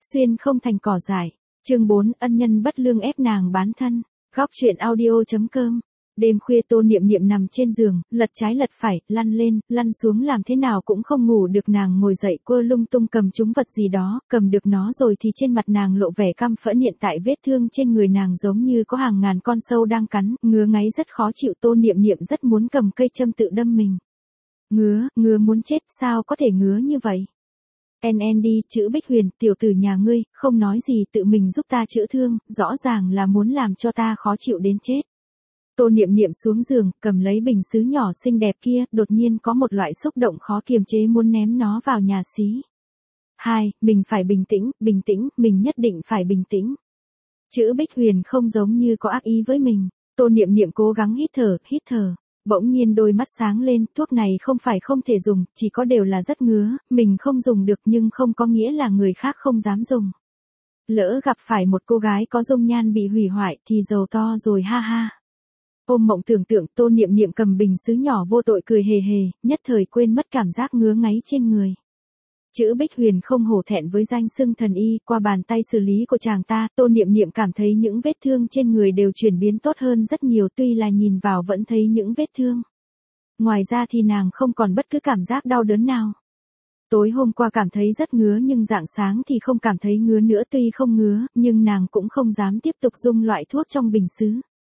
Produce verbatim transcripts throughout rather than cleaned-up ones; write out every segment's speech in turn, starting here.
Xuyên không thành cỏ dại. Chương bốn, ân nhân bất lương ép nàng bán thân. Góc truyện audio.com. Đêm khuya Tô Niệm Niệm nằm trên giường, lật trái lật phải, lăn lên, lăn xuống làm thế nào cũng không ngủ được. Nàng ngồi dậy quơ lung tung cầm trúng vật gì đó, cầm được nó rồi thì trên mặt nàng lộ vẻ căm phẫn. Hiện tại vết thương trên người nàng giống như có hàng ngàn con sâu đang cắn, ngứa ngáy rất khó chịu. Tô Niệm Niệm rất muốn cầm cây châm tự đâm mình. Ngứa, ngứa muốn chết, sao có thể ngứa như vậy? En en đi, chữ Bích Huyền, tiểu tử nhà ngươi, không nói gì tự mình giúp ta chữa thương, rõ ràng là muốn làm cho ta khó chịu đến chết. Tô Niệm Niệm xuống giường, cầm lấy bình sứ nhỏ xinh đẹp kia, đột nhiên có một loại xúc động khó kiềm chế muốn ném nó vào nhà xí. Hai, mình phải bình tĩnh, bình tĩnh, mình nhất định phải bình tĩnh. Chữ Bích Huyền không giống như có ác ý với mình. Tô Niệm Niệm cố gắng hít thở, hít thở. Bỗng nhiên đôi mắt sáng lên, thuốc này không phải không thể dùng, chỉ có đều là rất ngứa, mình không dùng được nhưng không có nghĩa là người khác không dám dùng. Lỡ gặp phải một cô gái có dung nhan bị hủy hoại thì giàu to rồi ha ha. Ôm mộng tưởng tượng, Tô Niệm Niệm cầm bình sứ nhỏ vô tội cười hề hề, nhất thời quên mất cảm giác ngứa ngáy trên người. Chữ Bích Huyền không hổ thẹn với danh xưng thần y, qua bàn tay xử lý của chàng ta, Tô Niệm Niệm cảm thấy những vết thương trên người đều chuyển biến tốt hơn rất nhiều, tuy là nhìn vào vẫn thấy những vết thương. Ngoài ra thì nàng không còn bất cứ cảm giác đau đớn nào. Tối hôm qua cảm thấy rất ngứa nhưng rạng sáng thì không cảm thấy ngứa nữa, tuy không ngứa, nhưng nàng cũng không dám tiếp tục dùng loại thuốc trong bình sứ.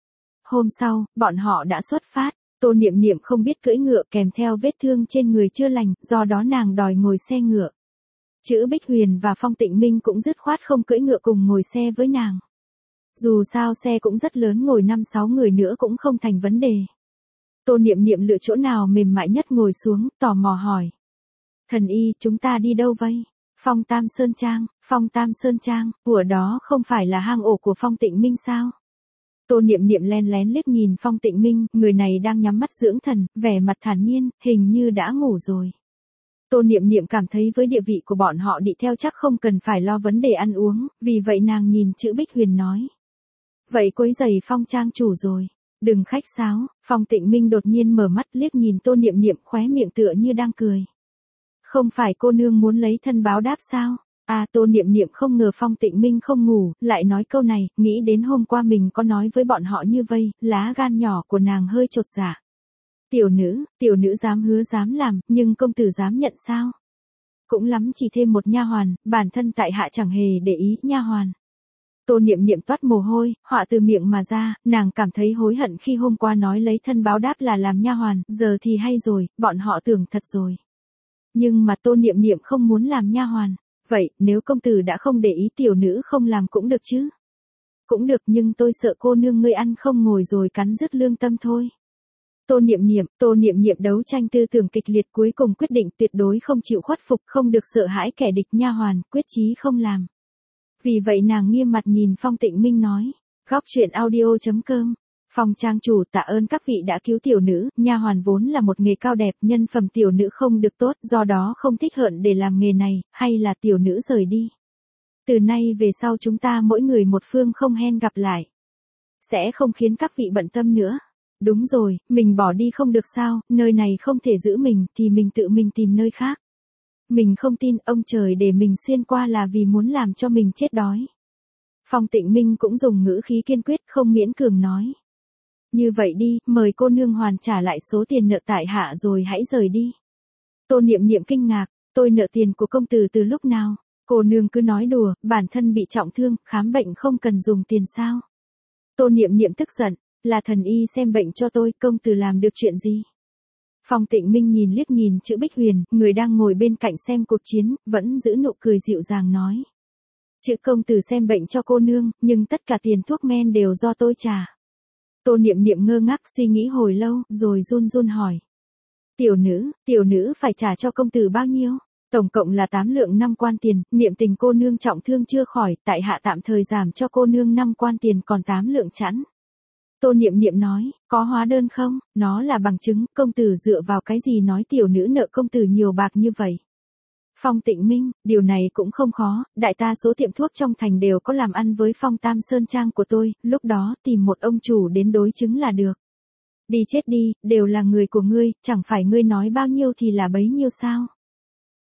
Hôm sau, bọn họ đã xuất phát. Tô Niệm Niệm không biết cưỡi ngựa kèm theo vết thương trên người chưa lành, do đó nàng đòi ngồi xe ngựa. Chữ Bích Huyền và Phong Tịnh Minh cũng dứt khoát không cưỡi ngựa cùng ngồi xe với nàng. Dù sao xe cũng rất lớn, ngồi năm sáu người nữa cũng không thành vấn đề. Tô Niệm Niệm lựa chỗ nào mềm mại nhất ngồi xuống, tò mò hỏi. Thần y, chúng ta đi đâu vậy? Phong Tam Sơn Trang. Phong Tam Sơn Trang, của đó không phải là hang ổ của Phong Tịnh Minh sao? Tô Niệm Niệm len lén liếc nhìn Phong Tịnh Minh, người này đang nhắm mắt dưỡng thần, vẻ mặt thản nhiên, hình như đã ngủ rồi. Tô Niệm Niệm cảm thấy với địa vị của bọn họ đi theo chắc không cần phải lo vấn đề ăn uống, vì vậy nàng nhìn chữ Bích Huyền nói. Vậy quấy giày Phong Trang chủ rồi, đừng khách sáo. Phong Tịnh Minh đột nhiên mở mắt liếc nhìn Tô Niệm Niệm, khóe miệng tựa như đang cười. Không phải cô nương muốn lấy thân báo đáp sao? À, Tô Niệm Niệm không ngờ Phong Tịnh Minh không ngủ, lại nói câu này, nghĩ đến hôm qua mình có nói với bọn họ như vây, lá gan nhỏ của nàng hơi chột dạ. Tiểu nữ, tiểu nữ dám hứa dám làm, nhưng công tử dám nhận sao? Cũng lắm chỉ thêm một nha hoàn, bản thân tại hạ chẳng hề để ý nha hoàn. Tô Niệm Niệm toát mồ hôi, họa từ miệng mà ra, nàng cảm thấy hối hận khi hôm qua nói lấy thân báo đáp là làm nha hoàn, giờ thì hay rồi, bọn họ tưởng thật rồi. Nhưng mà Tô Niệm Niệm không muốn làm nha hoàn. Vậy, nếu công tử đã không để ý tiểu nữ không làm cũng được chứ? Cũng được, nhưng tôi sợ cô nương ngươi ăn không ngồi rồi cắn rứt lương tâm thôi. Tô Niệm Niệm, Tô Niệm Niệm đấu tranh tư tưởng kịch liệt, cuối cùng quyết định tuyệt đối không chịu khuất phục, không được sợ hãi kẻ địch, nha hoàn, quyết chí không làm. Vì vậy nàng nghiêm mặt nhìn Phong Tịnh Minh nói. Góc truyện audio.com. Phong Trang chủ, tạ ơn các vị đã cứu tiểu nữ, nha hoàn vốn là một nghề cao đẹp, nhân phẩm tiểu nữ không được tốt, do đó không thích hợp để làm nghề này, hay là tiểu nữ rời đi. Từ nay về sau chúng ta mỗi người một phương, không hẹn gặp lại. Sẽ không khiến các vị bận tâm nữa. Đúng rồi, mình bỏ đi không được sao, nơi này không thể giữ mình thì mình tự mình tìm nơi khác. Mình không tin ông trời để mình xuyên qua là vì muốn làm cho mình chết đói. Phong Tịnh Minh cũng dùng ngữ khí kiên quyết, không miễn cường nói. Như vậy đi, mời cô nương hoàn trả lại số tiền nợ tại hạ rồi hãy rời đi. Tô Niệm Niệm kinh ngạc, tôi nợ tiền của công tử từ lúc nào? Cô nương cứ nói đùa, bản thân bị trọng thương, khám bệnh không cần dùng tiền sao? Tô Niệm Niệm tức giận, là thần y xem bệnh cho tôi, công tử làm được chuyện gì? Phong Tịnh Minh nhìn liếc nhìn chữ Bích Huyền, người đang ngồi bên cạnh xem cuộc chiến, vẫn giữ nụ cười dịu dàng nói. Chữ công tử xem bệnh cho cô nương, nhưng tất cả tiền thuốc men đều do tôi trả. Tô Niệm Niệm ngơ ngác suy nghĩ hồi lâu, rồi run run hỏi. Tiểu nữ, tiểu nữ phải trả cho công tử bao nhiêu? Tổng cộng là tám lượng năm quan tiền, Niệm tình cô nương trọng thương chưa khỏi, tại hạ tạm thời giảm cho cô nương năm quan tiền còn tám lượng chẵn. Tô Niệm Niệm nói, có hóa đơn không? Nó là bằng chứng, công tử dựa vào cái gì nói tiểu nữ nợ công tử nhiều bạc như vậy? Phong Tịnh Minh, điều này cũng không khó, đại ta số tiệm thuốc trong thành đều có làm ăn với Phong Tam Sơn Trang của tôi, lúc đó tìm một ông chủ đến đối chứng là được. Đi chết đi, đều là người của ngươi, chẳng phải ngươi nói bao nhiêu thì là bấy nhiêu sao?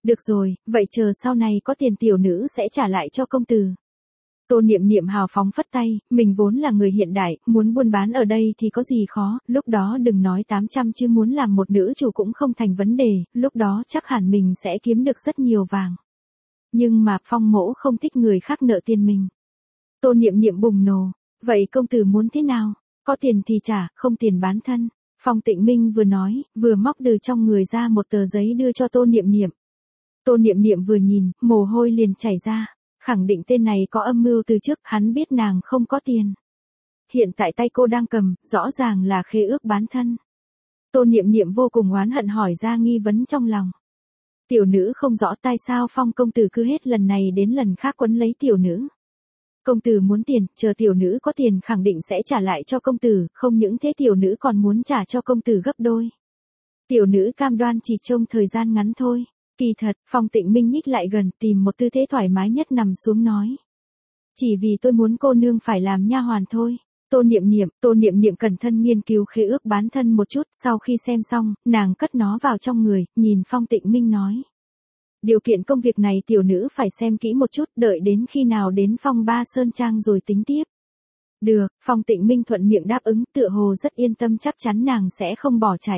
Được rồi, vậy chờ sau này có tiền tiểu nữ sẽ trả lại cho công tử. Tô Niệm Niệm hào phóng phất tay, mình vốn là người hiện đại, muốn buôn bán ở đây thì có gì khó, lúc đó đừng nói tám trăm chứ muốn làm một nữ chủ cũng không thành vấn đề, lúc đó chắc hẳn mình sẽ kiếm được rất nhiều vàng. Nhưng mà Phong mỗ không thích người khác nợ tiền mình. Tô Niệm Niệm bùng nổ, vậy công tử muốn thế nào? Có tiền thì trả, không tiền bán thân. Phong Tịnh Minh vừa nói, vừa móc từ trong người ra một tờ giấy đưa cho Tô Niệm Niệm. Tô Niệm Niệm vừa nhìn, mồ hôi liền chảy ra, khẳng định tên này có âm mưu từ trước, hắn biết nàng không có tiền. Hiện tại tay cô đang cầm, rõ ràng là khế ước bán thân. Tô Niệm Niệm vô cùng oán hận hỏi ra nghi vấn trong lòng. Tiểu nữ không rõ tại sao Phong công tử cứ hết lần này đến lần khác quấn lấy tiểu nữ. Công tử muốn tiền, chờ tiểu nữ có tiền khẳng định sẽ trả lại cho công tử, không những thế tiểu nữ còn muốn trả cho công tử gấp đôi. Tiểu nữ cam đoan chỉ trong thời gian ngắn thôi. Kỳ thật, Phong Tịnh Minh nhích lại gần tìm một tư thế thoải mái nhất nằm xuống nói. Chỉ vì tôi muốn cô nương phải làm nha hoàn thôi. Tô Niệm Niệm, Tô Niệm Niệm cẩn thận nghiên cứu khế ước bán thân một chút, sau khi xem xong, nàng cất nó vào trong người, nhìn Phong Tịnh Minh nói. Điều kiện công việc này tiểu nữ phải xem kỹ một chút, đợi đến khi nào đến Phong Ba Sơn Trang rồi tính tiếp. Được, Phong Tịnh Minh thuận miệng đáp ứng, tựa hồ rất yên tâm chắc chắn nàng sẽ không bỏ chạy.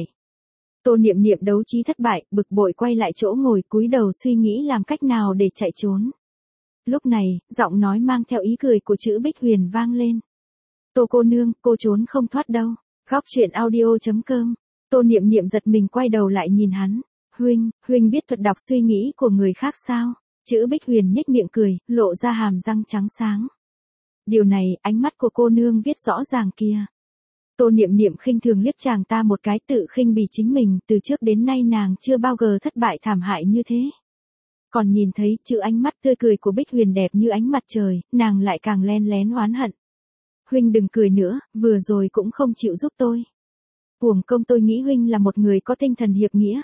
Tô Niệm Niệm đấu trí thất bại, bực bội quay lại chỗ ngồi cúi đầu suy nghĩ làm cách nào để chạy trốn. Lúc này, giọng nói mang theo ý cười của chữ Bích Huyền vang lên. Tô cô nương, cô trốn không thoát đâu. Góc truyện audio chấm com. Tô Niệm Niệm giật mình quay đầu lại nhìn hắn. Huynh, huynh biết thuật đọc suy nghĩ của người khác sao? Chữ Bích Huyền nhếch miệng cười, lộ ra hàm răng trắng sáng. Điều này, ánh mắt của cô nương viết rõ ràng kia. Tô Niệm Niệm khinh thường liếc chàng ta một cái, tự khinh bỉ chính mình, từ trước đến nay nàng chưa bao giờ thất bại thảm hại như thế. Còn nhìn thấy chữ ánh mắt tươi cười của Bích Huyền đẹp như ánh mặt trời, nàng lại càng len lén oán hận. Huynh đừng cười nữa, vừa rồi cũng không chịu giúp tôi. Uổng công tôi nghĩ huynh là một người có tinh thần hiệp nghĩa.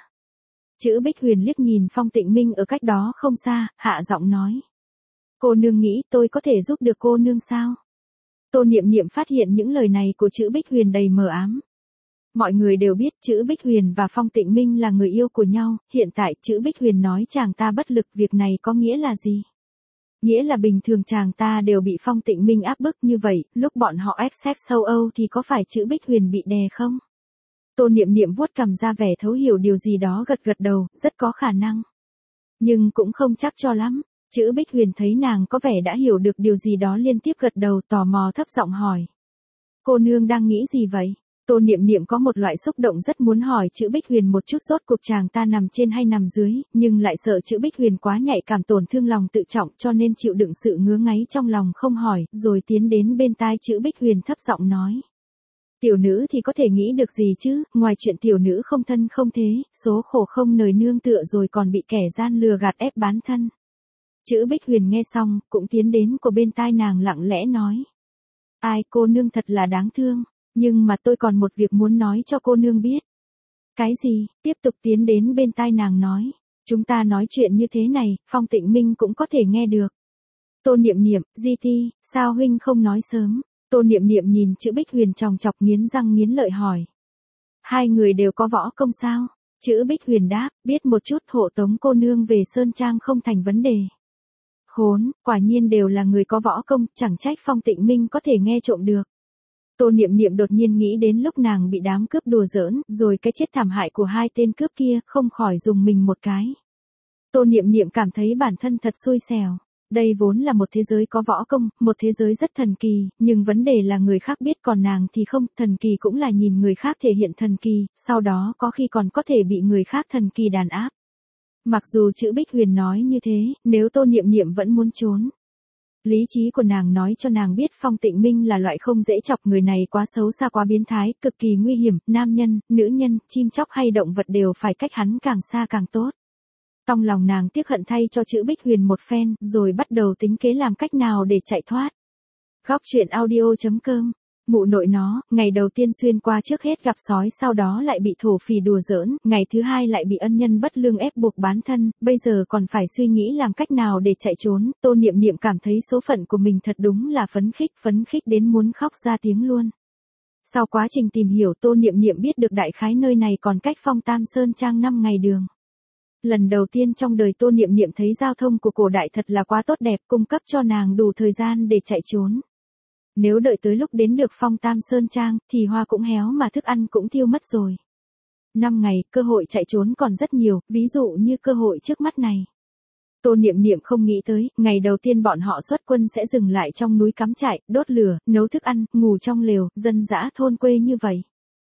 Chữ Bích Huyền liếc nhìn Phong Tịnh Minh ở cách đó không xa, hạ giọng nói. Cô nương nghĩ tôi có thể giúp được cô nương sao? Tô Niệm Niệm phát hiện những lời này của chữ Bích Huyền đầy mờ ám. Mọi người đều biết chữ Bích Huyền và Phong Tịnh Minh là người yêu của nhau, hiện tại chữ Bích Huyền nói chàng ta bất lực, việc này có nghĩa là gì? Nghĩa là bình thường chàng ta đều bị Phong Tịnh Minh áp bức như vậy, lúc bọn họ ép xét châu Âu thì có phải chữ Bích Huyền bị đè không? Tô Niệm Niệm vuốt cằm ra vẻ thấu hiểu điều gì đó, gật gật đầu, rất có khả năng. Nhưng cũng không chắc cho lắm. Chữ Bích Huyền thấy nàng có vẻ đã hiểu được điều gì đó liên tiếp gật đầu, tò mò thấp giọng hỏi. Cô nương đang nghĩ gì vậy? Tô Niệm Niệm có một loại xúc động rất muốn hỏi chữ Bích Huyền một chút rốt cuộc chàng ta nằm trên hay nằm dưới, nhưng lại sợ chữ Bích Huyền quá nhạy cảm tổn thương lòng tự trọng cho nên chịu đựng sự ngứa ngáy trong lòng không hỏi, rồi tiến đến bên tai chữ Bích Huyền thấp giọng nói. Tiểu nữ thì có thể nghĩ được gì chứ, ngoài chuyện tiểu nữ không thân không thế, số khổ không nơi nương tựa rồi còn bị kẻ gian lừa gạt ép bán thân. Chữ Bích Huyền nghe xong, cũng tiến đến của bên tai nàng lặng lẽ nói. Ai, cô nương thật là đáng thương, nhưng mà tôi còn một việc muốn nói cho cô nương biết. Cái gì? Tiếp tục tiến đến bên tai nàng nói. Chúng ta nói chuyện như thế này, Phong Tịnh Minh cũng có thể nghe được. Tô Niệm Niệm, Di Ti, sao huynh không nói sớm? Tô Niệm Niệm nhìn chữ Bích Huyền chòng chọc nghiến răng nghiến lợi hỏi. Hai người đều có võ công sao? Chữ Bích Huyền đáp, biết một chút, hộ tống cô nương về Sơn Trang không thành vấn đề. Khốn, quả nhiên đều là người có võ công, chẳng trách Phong Tịnh Minh có thể nghe trộm được. Tô Niệm Niệm đột nhiên nghĩ đến lúc nàng bị đám cướp đùa giỡn, rồi cái chết thảm hại của hai tên cướp kia, không khỏi dùng mình một cái. Tô Niệm Niệm cảm thấy bản thân thật xui xẻo. Đây vốn là một thế giới có võ công, một thế giới rất thần kỳ, nhưng vấn đề là người khác biết còn nàng thì không, thần kỳ cũng là nhìn người khác thể hiện thần kỳ, sau đó có khi còn có thể bị người khác thần kỳ đàn áp. Mặc dù chữ Bích Huyền nói như thế, nếu Tô Niệm Niệm vẫn muốn trốn. Lý trí của nàng nói cho nàng biết Phong Tịnh Minh là loại không dễ chọc, người này quá xấu xa quá biến thái, cực kỳ nguy hiểm, nam nhân, nữ nhân, chim chóc hay động vật đều phải cách hắn càng xa càng tốt. Trong lòng nàng tiếc hận thay cho chữ Bích Huyền một phen, rồi bắt đầu tính kế làm cách nào để chạy thoát. Góc truyện audio chấm com. Mụ nội nó, ngày đầu tiên xuyên qua trước hết gặp sói, sau đó lại bị thổ phỉ đùa giỡn, ngày thứ hai lại bị ân nhân bất lương ép buộc bán thân, bây giờ còn phải suy nghĩ làm cách nào để chạy trốn. Tô Niệm Niệm cảm thấy số phận của mình thật đúng là phấn khích, phấn khích đến muốn khóc ra tiếng luôn. Sau quá trình tìm hiểu, Tô Niệm Niệm biết được đại khái nơi này còn cách Phong Tam Sơn Trang năm ngày đường. Lần đầu tiên trong đời Tô Niệm Niệm thấy giao thông của cổ đại thật là quá tốt đẹp, cung cấp cho nàng đủ thời gian để chạy trốn. Nếu đợi tới lúc đến được Phong Tam Sơn Trang, thì hoa cũng héo mà thức ăn cũng tiêu mất rồi. Năm ngày, cơ hội chạy trốn còn rất nhiều, ví dụ như cơ hội trước mắt này. Tô Niệm Niệm không nghĩ tới, ngày đầu tiên bọn họ xuất quân sẽ dừng lại trong núi cắm trại, đốt lửa, nấu thức ăn, ngủ trong lều, dân dã thôn quê như vậy.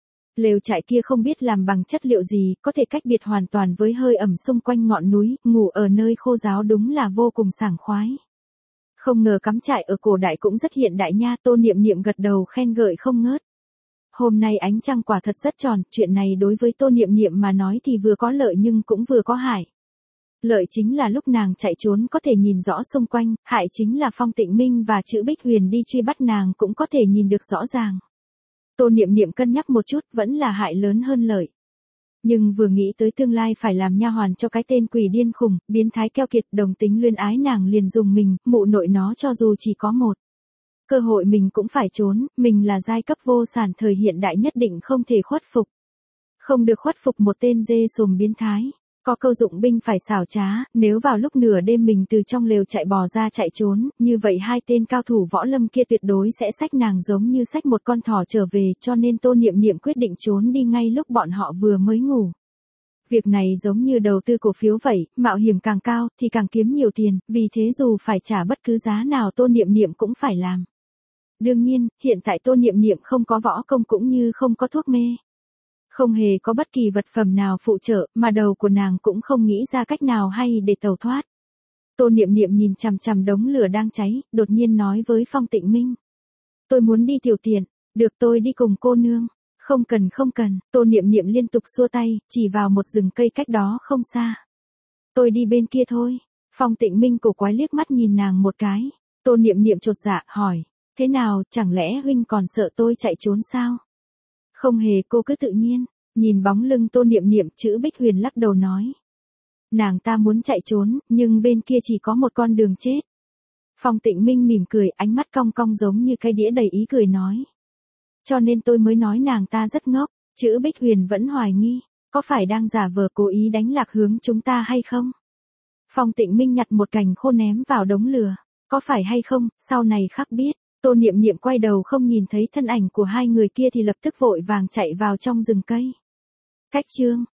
Lều trại kia không biết làm bằng chất liệu gì, có thể cách biệt hoàn toàn với hơi ẩm xung quanh ngọn núi, ngủ ở nơi khô ráo đúng là vô cùng sảng khoái. Không ngờ cắm trại ở cổ đại cũng rất hiện đại nha, Tô Niệm Niệm gật đầu khen ngợi không ngớt. Hôm nay ánh trăng quả thật rất tròn, chuyện này đối với Tô Niệm Niệm mà nói thì vừa có lợi nhưng cũng vừa có hại. Lợi chính là lúc nàng chạy trốn có thể nhìn rõ xung quanh, hại chính là Phong Tịnh Minh và Chữ Bích Huyền đi truy bắt nàng cũng có thể nhìn được rõ ràng. Tô Niệm Niệm cân nhắc một chút, vẫn là hại lớn hơn lợi. Nhưng vừa nghĩ tới tương lai phải làm nha hoàn cho cái tên quỷ điên khùng, biến thái keo kiệt, đồng tính luyên ái, nàng liền dùng mình, mụ nội nó cho dù chỉ có một cơ hội mình cũng phải trốn, mình là giai cấp vô sản thời hiện đại nhất định không thể khuất phục. Không được khuất phục một tên dê sồm biến thái. Có câu dụng binh phải xảo trá, nếu vào lúc nửa đêm mình từ trong lều chạy bò ra chạy trốn, như vậy hai tên cao thủ võ lâm kia tuyệt đối sẽ xách nàng giống như xách một con thỏ trở về, cho nên Tô Niệm Niệm quyết định trốn đi ngay lúc bọn họ vừa mới ngủ. Việc này giống như đầu tư cổ phiếu vậy, mạo hiểm càng cao thì càng kiếm nhiều tiền, vì thế dù phải trả bất cứ giá nào Tô Niệm Niệm cũng phải làm. Đương nhiên, hiện tại Tô Niệm Niệm không có võ công cũng như không có thuốc mê. Không hề có bất kỳ vật phẩm nào phụ trợ, mà đầu của nàng cũng không nghĩ ra cách nào hay để tẩu thoát. Tô Niệm Niệm nhìn chằm chằm đống lửa đang cháy, đột nhiên nói với Phong Tịnh Minh. Tôi muốn đi tiểu tiện, được tôi đi cùng cô nương. Không cần không cần, Tô Niệm Niệm liên tục xua tay, chỉ vào một rừng cây cách đó không xa. Tôi đi bên kia thôi. Phong Tịnh Minh cổ quái liếc mắt nhìn nàng một cái. Tô Niệm Niệm chột dạ, hỏi. Thế nào, chẳng lẽ huynh còn sợ tôi chạy trốn sao? Không hề, cô cứ tự nhiên. Nhìn bóng lưng Tô Niệm Niệm, Chữ Bích Huyền lắc đầu nói. Nàng ta muốn chạy trốn, nhưng bên kia chỉ có một con đường chết. Phong Tịnh Minh mỉm cười, ánh mắt cong cong giống như cái đĩa đầy ý cười nói. Cho nên tôi mới nói nàng ta rất ngốc. Chữ Bích Huyền vẫn hoài nghi, có phải đang giả vờ cố ý đánh lạc hướng chúng ta hay không? Phong Tịnh Minh nhặt một cành khô ném vào đống lửa. Có phải hay không, sau này khắc biết. Tô Niệm Niệm quay đầu không nhìn thấy thân ảnh của hai người kia thì lập tức vội vàng chạy vào trong rừng cây. Cách chương